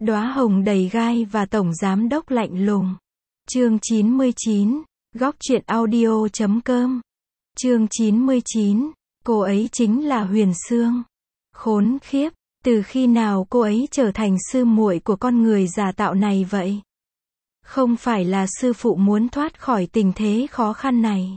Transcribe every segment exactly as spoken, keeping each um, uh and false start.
Đóa hồng đầy gai và tổng giám đốc lạnh lùng. Chương chín mươi chín, góc truyện audio chấm com. Chương chín mươi chín, cô ấy chính là Huyền Sương. Khốn khiếp, từ khi nào cô ấy trở thành sư muội của con người giả tạo này vậy? Không phải là sư phụ muốn thoát khỏi tình thế khó khăn này,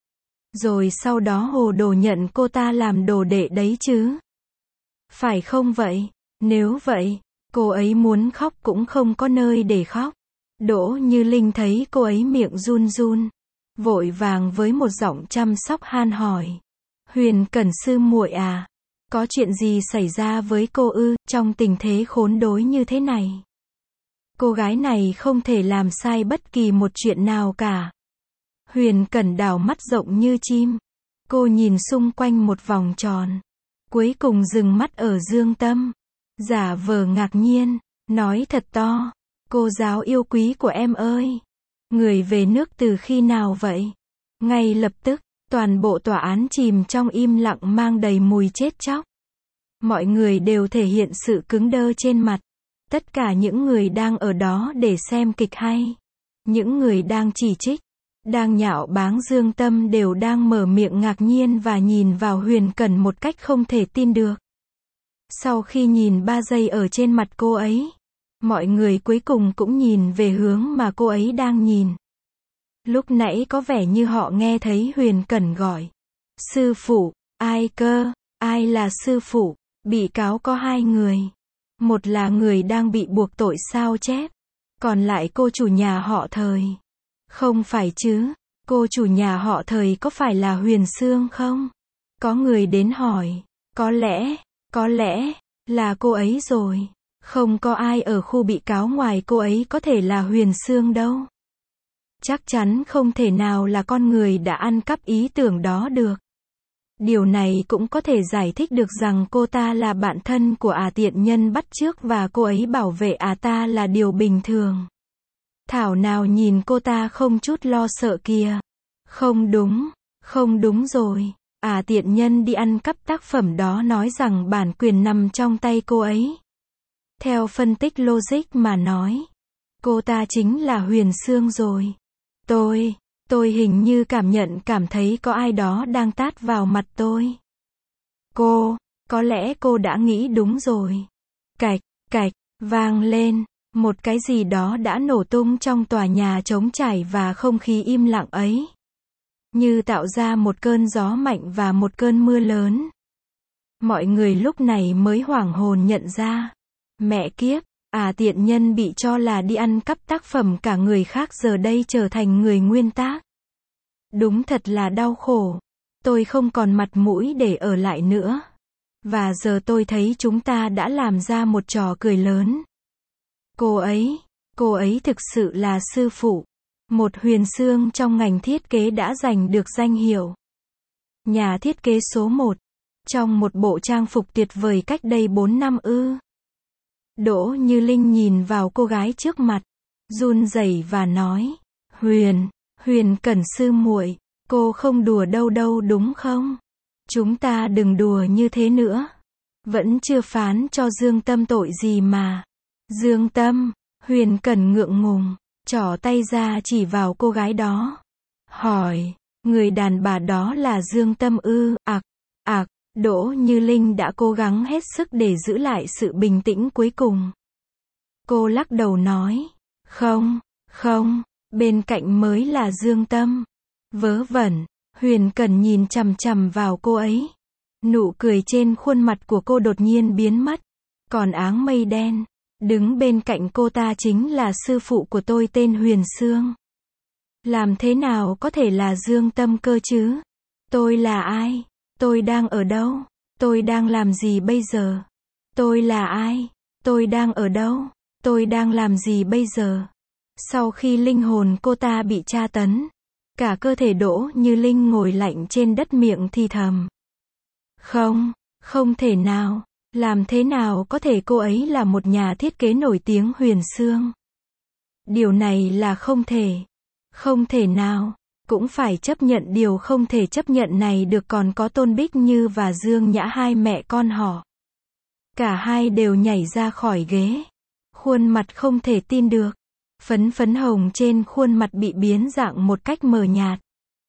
rồi sau đó hồ đồ nhận cô ta làm đồ đệ đấy chứ? Phải không vậy? Nếu vậy, cô ấy muốn khóc cũng không có nơi để khóc. Đỗ Như Linh thấy cô ấy miệng run run, vội vàng với một giọng chăm sóc han hỏi. Huyền Cẩn sư muội à, có chuyện gì xảy ra với cô ư, trong tình thế khốn đốn như thế này? Cô gái này không thể làm sai bất kỳ một chuyện nào cả. Huyền Cẩn đảo mắt rộng như chim. Cô nhìn xung quanh một vòng tròn, cuối cùng dừng mắt ở Dương Tâm. Giả vờ ngạc nhiên, nói thật to. Cô giáo yêu quý của em ơi, người về nước từ khi nào vậy? Ngay lập tức, toàn bộ tòa án chìm trong im lặng mang đầy mùi chết chóc. Mọi người đều thể hiện sự cứng đơ trên mặt. Tất cả những người đang ở đó để xem kịch hay, những người đang chỉ trích, đang nhạo báng Dương Tâm đều đang mở miệng ngạc nhiên và nhìn vào Huyền Cẩn một cách không thể tin được. Sau khi nhìn ba giây ở trên mặt cô ấy, mọi người cuối cùng cũng nhìn về hướng mà cô ấy đang nhìn. Lúc nãy có vẻ như họ nghe thấy Huyền Cẩn gọi. Sư phụ, ai cơ, ai là sư phụ? Bị cáo có hai người. Một là người đang bị buộc tội sao chép, còn lại cô chủ nhà họ Thời. Không phải chứ, cô chủ nhà họ Thời có phải là Huyền Sương không? Có người đến hỏi, có lẽ, có lẽ, là cô ấy rồi. Không có ai ở khu bị cáo ngoài cô ấy có thể là Huyền Sương đâu. Chắc chắn không thể nào là con người đã ăn cắp ý tưởng đó được. Điều này cũng có thể giải thích được rằng cô ta là bạn thân của ả tiện nhân bắt chước và cô ấy bảo vệ ả ta là điều bình thường. Thảo nào nhìn cô ta không chút lo sợ kìa. Không đúng, không đúng rồi. Ả tiện nhân đi ăn cắp tác phẩm đó nói rằng bản quyền nằm trong tay cô ấy. Theo phân tích logic mà nói, cô ta chính là Huyền Sương rồi. Tôi, tôi hình như cảm nhận cảm thấy có ai đó đang tát vào mặt tôi. Cô, có lẽ cô đã nghĩ đúng rồi. Cạch, cạch, vang lên, một cái gì đó đã nổ tung trong tòa nhà trống trải và không khí im lặng ấy. Như tạo ra một cơn gió mạnh và một cơn mưa lớn. Mọi người lúc này mới hoảng hồn nhận ra. Mẹ kiếp, à tiện nhân bị cho là đi ăn cắp tác phẩm cả người khác giờ đây trở thành người nguyên tác. Đúng thật là đau khổ. Tôi không còn mặt mũi để ở lại nữa. Và giờ tôi thấy chúng ta đã làm ra một trò cười lớn. Cô ấy, cô ấy thực sự là sư phụ. Một Huyền Sương trong ngành thiết kế đã giành được danh hiệu nhà thiết kế số một. Trong một bộ trang phục tuyệt vời cách đây bốn năm ư. Đỗ Như Linh nhìn vào cô gái trước mặt, run rẩy và nói, Huyền, Huyền Cẩn sư muội, cô không đùa đâu đâu đúng không? Chúng ta đừng đùa như thế nữa. Vẫn chưa phán cho Dương Tâm tội gì mà. Dương Tâm, Huyền Cẩn ngượng ngùng, trỏ tay ra chỉ vào cô gái đó. Hỏi, người đàn bà đó là Dương Tâm ư? Ặc, ặc. Đỗ Như Linh đã cố gắng hết sức để giữ lại sự bình tĩnh cuối cùng. Cô lắc đầu nói, không, không, bên cạnh mới là Dương Tâm. Vớ vẩn, Huyền Cẩn nhìn chằm chằm vào cô ấy. Nụ cười trên khuôn mặt của cô đột nhiên biến mất. Còn áng mây đen, đứng bên cạnh cô ta chính là sư phụ của tôi tên Huyền Sương. Làm thế nào có thể là Dương Tâm cơ chứ? Tôi là ai? Tôi đang ở đâu? Tôi đang làm gì bây giờ? Tôi là ai? Tôi đang ở đâu? Tôi đang làm gì bây giờ? Sau khi linh hồn cô ta bị tra tấn, cả cơ thể Đỗ Như Linh ngồi lạnh trên đất miệng thì thầm. Không, không thể nào. Làm thế nào có thể cô ấy là một nhà thiết kế nổi tiếng Huyền Sương? Điều này là không thể. Không thể nào. Cũng phải chấp nhận điều không thể chấp nhận này được. Còn có Tôn Bích Như và Dương Nhã hai mẹ con họ. Cả hai đều nhảy ra khỏi ghế. Khuôn mặt không thể tin được. Phấn phấn hồng trên khuôn mặt bị biến dạng một cách mờ nhạt.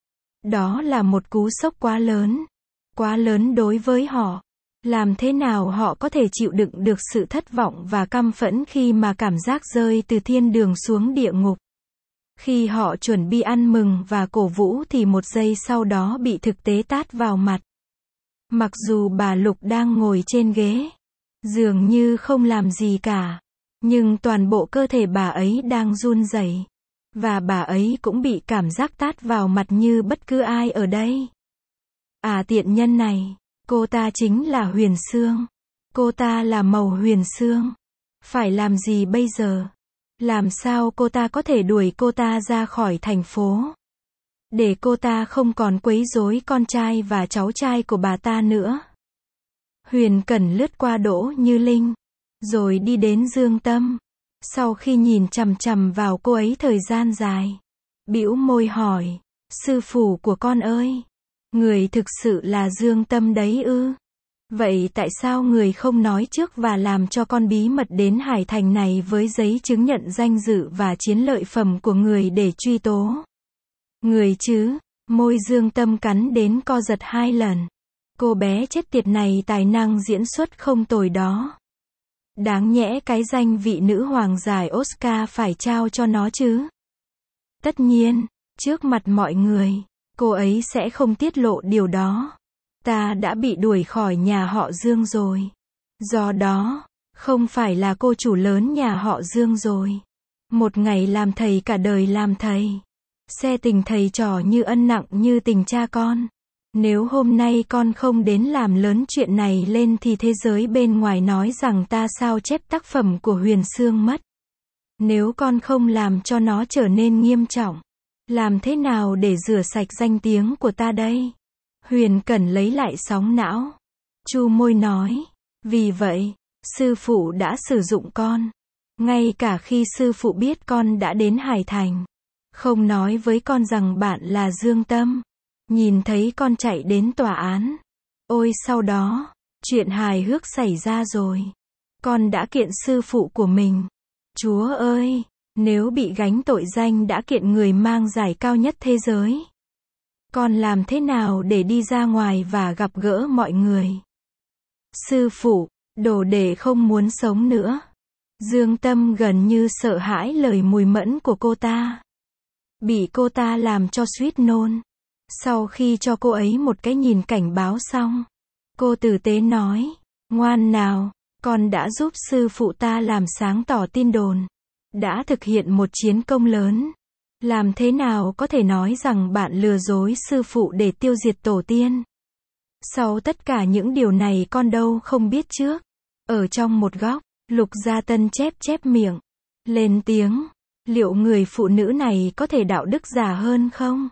Đó là một cú sốc quá lớn. Quá lớn đối với họ. Làm thế nào họ có thể chịu đựng được sự thất vọng và căm phẫn khi mà cảm giác rơi từ thiên đường xuống địa ngục. Khi họ chuẩn bị ăn mừng và cổ vũ thì một giây sau đó bị thực tế tát vào mặt. Mặc dù bà Lục đang ngồi trên ghế, dường như không làm gì cả, nhưng toàn bộ cơ thể bà ấy đang run rẩy, và bà ấy cũng bị cảm giác tát vào mặt như bất cứ ai ở đây. À, tiện nhân này, cô ta chính là Huyền Sương. Cô ta là Màu Huyền Sương. Phải làm gì bây giờ? Làm sao cô ta có thể đuổi cô ta ra khỏi thành phố? Để cô ta không còn quấy rối con trai và cháu trai của bà ta nữa. Huyền Cẩn lướt qua Đỗ Như Linh, rồi đi đến Dương Tâm. Sau khi nhìn chằm chằm vào cô ấy thời gian dài, bĩu môi hỏi, sư phụ của con ơi, người thực sự là Dương Tâm đấy ư? Vậy tại sao người không nói trước và làm cho con bí mật đến Hải Thành này với giấy chứng nhận danh dự và chiến lợi phẩm của người để truy tố? Người chứ? Môi Dương Tâm cắn đến co giật hai lần. Cô bé chết tiệt này tài năng diễn xuất không tồi đó. Đáng nhẽ cái danh vị nữ hoàng giải Oscar phải trao cho nó chứ. Tất nhiên, trước mặt mọi người, cô ấy sẽ không tiết lộ điều đó. Ta đã bị đuổi khỏi nhà họ Dương rồi. Do đó, không phải là cô chủ lớn nhà họ Dương rồi. Một ngày làm thầy cả đời làm thầy. Xe tình thầy trò như ân nặng như tình cha con. Nếu hôm nay con không đến làm lớn chuyện này lên thì thế giới bên ngoài nói rằng ta sao chép tác phẩm của Huyền Sương mất. Nếu con không làm cho nó trở nên nghiêm trọng, làm thế nào để rửa sạch danh tiếng của ta đây? Huyền Cẩn lấy lại sóng não. Chu môi nói, vì vậy, sư phụ đã sử dụng con. Ngay cả khi sư phụ biết con đã đến Hải Thành. Không nói với con rằng bạn là Dương Tâm. Nhìn thấy con chạy đến tòa án. Ôi sau đó, chuyện hài hước xảy ra rồi. Con đã kiện sư phụ của mình. Chúa ơi, nếu bị gánh tội danh đã kiện người mang giải cao nhất thế giới. Con làm thế nào để đi ra ngoài và gặp gỡ mọi người? Sư phụ, đồ đệ không muốn sống nữa. Dương Tâm gần như sợ hãi lời mùi mẫn của cô ta. Bị cô ta làm cho suýt nôn. Sau khi cho cô ấy một cái nhìn cảnh báo xong, cô tử tế nói, ngoan nào, con đã giúp sư phụ ta làm sáng tỏ tin đồn. Đã thực hiện một chiến công lớn. Làm thế nào có thể nói rằng bạn lừa dối sư phụ để tiêu diệt tổ tiên? Sau tất cả những điều này con đâu không biết trước. Ở trong một góc, Lục Gia Tân chép chép miệng. Lên tiếng, liệu người phụ nữ này có thể đạo đức giả hơn không?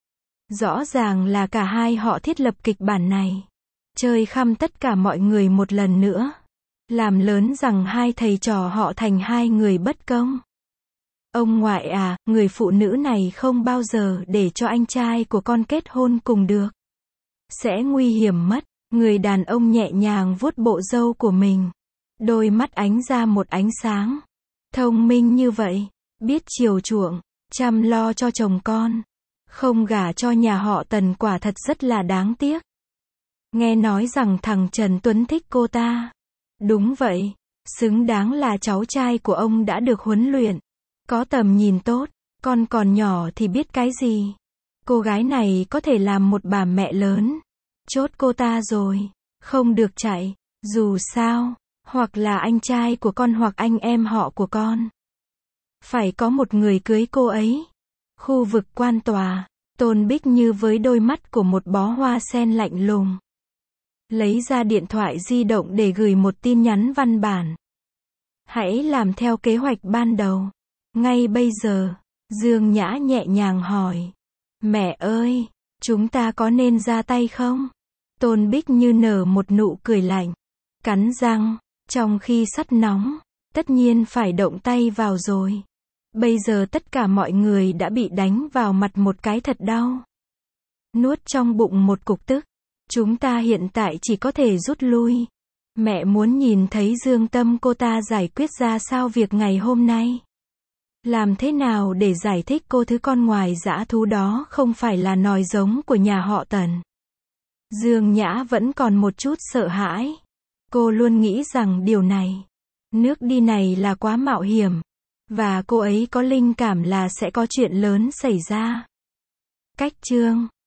Rõ ràng là cả hai họ thiết lập kịch bản này. Chơi khăm tất cả mọi người một lần nữa. Làm lớn rằng hai thầy trò họ thành hai người bất công. Ông ngoại à, người phụ nữ này không bao giờ để cho anh trai của con kết hôn cùng được. Sẽ nguy hiểm mất. Người đàn ông nhẹ nhàng vuốt bộ râu của mình. Đôi mắt ánh ra một ánh sáng. Thông minh như vậy, biết chiều chuộng, chăm lo cho chồng con. Không gả cho nhà họ Tần quả thật rất là đáng tiếc. Nghe nói rằng thằng Trần Tuấn thích cô ta. Đúng vậy, xứng đáng là cháu trai của ông đã được huấn luyện. Có tầm nhìn tốt, con còn nhỏ thì biết cái gì. Cô gái này có thể làm một bà mẹ lớn. Chốt cô ta rồi, không được chạy, dù sao, hoặc là anh trai của con hoặc anh em họ của con. Phải có một người cưới cô ấy. Khu vực quan tòa, Tôn Bích Như với đôi mắt của một bó hoa sen lạnh lùng. Lấy ra điện thoại di động để gửi một tin nhắn văn bản. Hãy làm theo kế hoạch ban đầu. Ngay bây giờ, Dương Nhã nhẹ nhàng hỏi. Mẹ ơi, chúng ta có nên ra tay không? Tôn Bích Như nở một nụ cười lạnh. Cắn răng, trong khi sắt nóng, tất nhiên phải động tay vào rồi. Bây giờ tất cả mọi người đã bị đánh vào mặt một cái thật đau. Nuốt trong bụng một cục tức. Chúng ta hiện tại chỉ có thể rút lui. Mẹ muốn nhìn thấy Dương Tâm cô ta giải quyết ra sao việc ngày hôm nay. Làm thế nào để giải thích cô thứ con ngoài dã thú đó không phải là nòi giống của nhà họ Tần. Dương Nhã vẫn còn một chút sợ hãi. Cô luôn nghĩ rằng điều này, nước đi này là quá mạo hiểm. Và cô ấy có linh cảm là sẽ có chuyện lớn xảy ra. Cách chương